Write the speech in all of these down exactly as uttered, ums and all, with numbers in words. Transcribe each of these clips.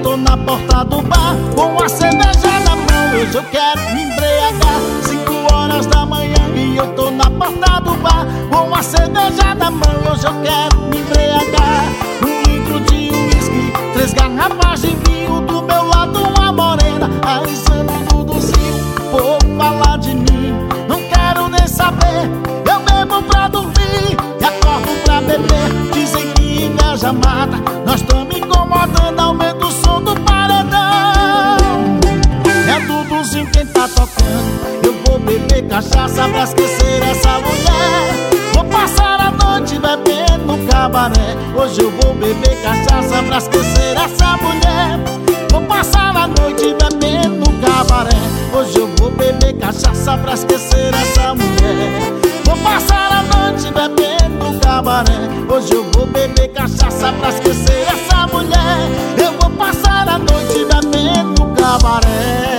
tô na porta do bar com a cerveja na mão. Hoje eu quero me embriagar. Cinco horas da manhã e eu tô na porta do bar com a cerveja na mão. Hoje eu quero me embriagar. Um litro de uísque, três garrafas de vinho, do meu lado uma morena alisando o duduzinho. Vou falar de mim, não quero nem saber. Eu bebo pra dormir e acordo pra beber. Dizem que inveja mata, nós tamo incomodando, aumenta o som do paredão. É Duduzinho quem tá tocando. Eu vou beber cachaça pra esquecer essa mulher. Vou passar a noite bebendo no cabaré. Hoje eu vou beber cachaça pra esquecer essa mulher. Vou passar a noite bebendo no cabaré. Hoje eu vou beber cachaça pra esquecer essa mulher. Vou passar a noite bebendo no cabaré. Hoje eu vou beber cachaça pra esquecer essa mulher. Eu vou passar a noite bebendo no cabaré.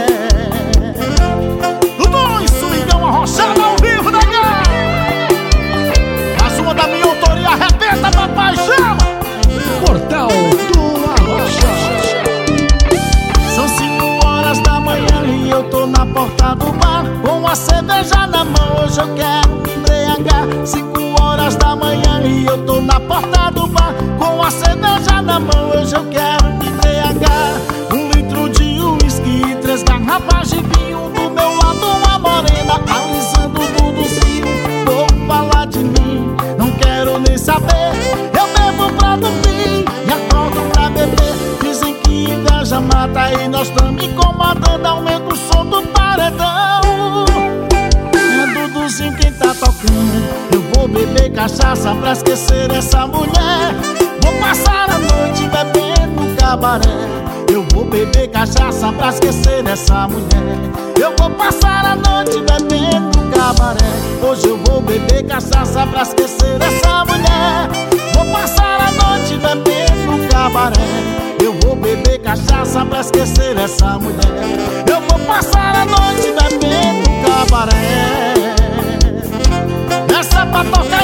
Dudu e Swingão arrochado ao vivo, negão. Mais uma da minha autoria, arrebenta, papai, chama! Portal do Arrocha. São cinco horas da manhã e eu tô na porta do bar com a cerveja na mão. Hoje eu quero me embriagar. Cinco horas da manhã e eu tô na porta do bar com a cerveja na mão. Hoje eu quero me embriagar. Um litro de uísque e três garrafas de vinho, do meu lado uma morena alisando o duduzinho. Vou falar de mim, não quero nem saber. Eu bebo pra dormir e acordo pra beber. Dizem que inveja mata e nós tamo incomodando, aumenta o som do paredão. É Duduzinho quem tá tocando. Eu vou beber cachaça pra esquecer essa mulher. Vou passar a noite bebendo no cabaré. Eu vou beber cachaça pra esquecer essa mulher. Eu vou passar a noite bebendo no cabaré. Hoje eu vou beber cachaça pra esquecer essa mulher. Vou passar a noite bebendo no cabaré. Eu vou beber cachaça pra esquecer essa mulher. Eu vou passar a noite bebendo no cabaré. Essa é pra tocar